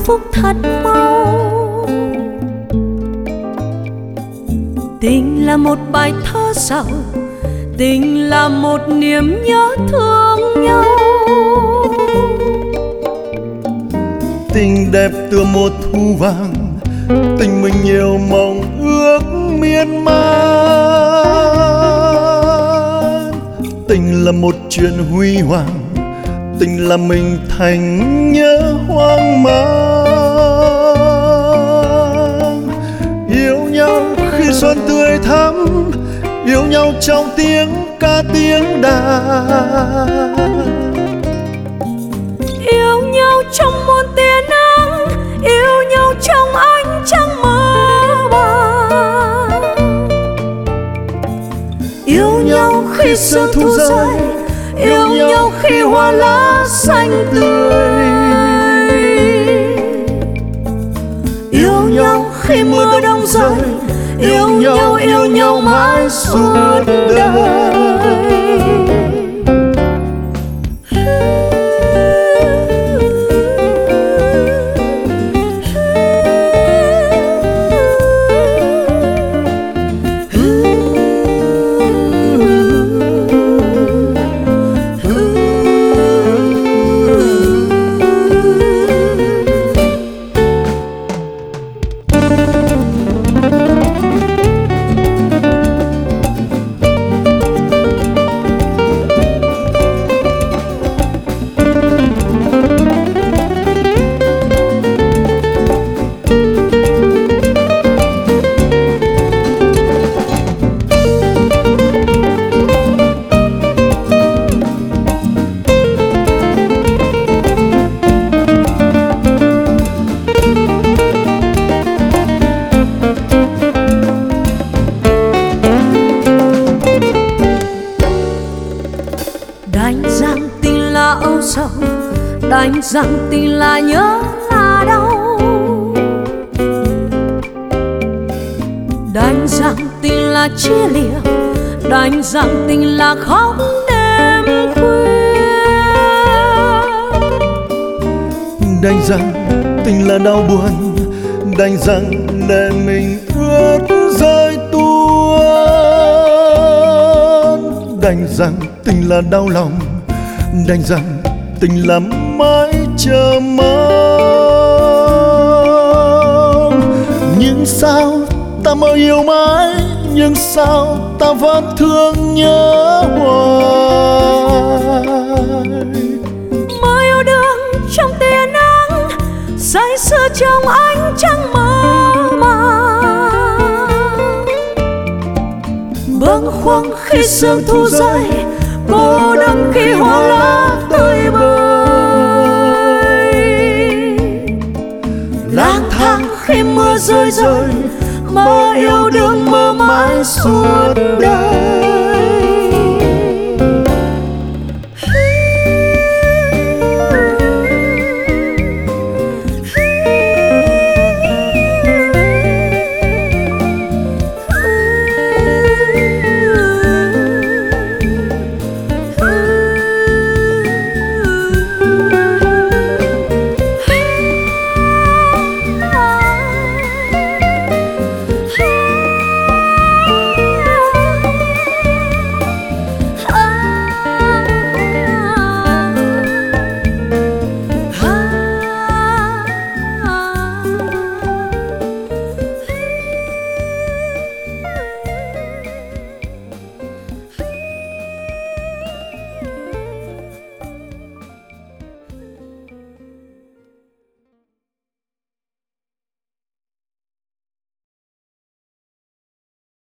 phúc thật mau. Tình là một bài thơ giàu, tình là một niềm nhớ thương nhau. Tình đẹp tựa một thu vàng, tình mình nhiều mong ước miên man. Tình là một chuyện huy hoàng, tình là mình thành nhớ hoang mang. Yêu nhau khi xuân tươi thắm, yêu nhau trong tiếng ca tiếng đàn. Yêu nhau trong muôn tia nắng, yêu nhau trong ánh trăng mơ màng. Yêu nhau khi sương thu rơi, yêu nhau khi hoa lá xanh tươi. Yêu nhau khi mưa đông rơi, yêu nhau mãi suốt đời. Đành rằng tình là âu sầu, đành rằng tình là nhớ là đau. Đành rằng tình là chia lìa, đành rằng tình là khóc đêm khuya. Đành rằng tình là đau buồn, đành rằng để mình ướt rơi tuôn. Đành rằng tình là đau lòng, đành rằng tình là mãi chờ mong. Nhưng sao ta mơ yêu mãi, nhưng sao ta vẫn thương nhớ hoài. Mơ yêu đương trong tia nắng, say sưa trong ánh trăng mơ màng. Bâng khuâng khi sương thu rơi, cô đơn khi hoa lá tươi bời. Lang thang khi mưa rơi rơi, mơ yêu đương mơ mãi suốt đời.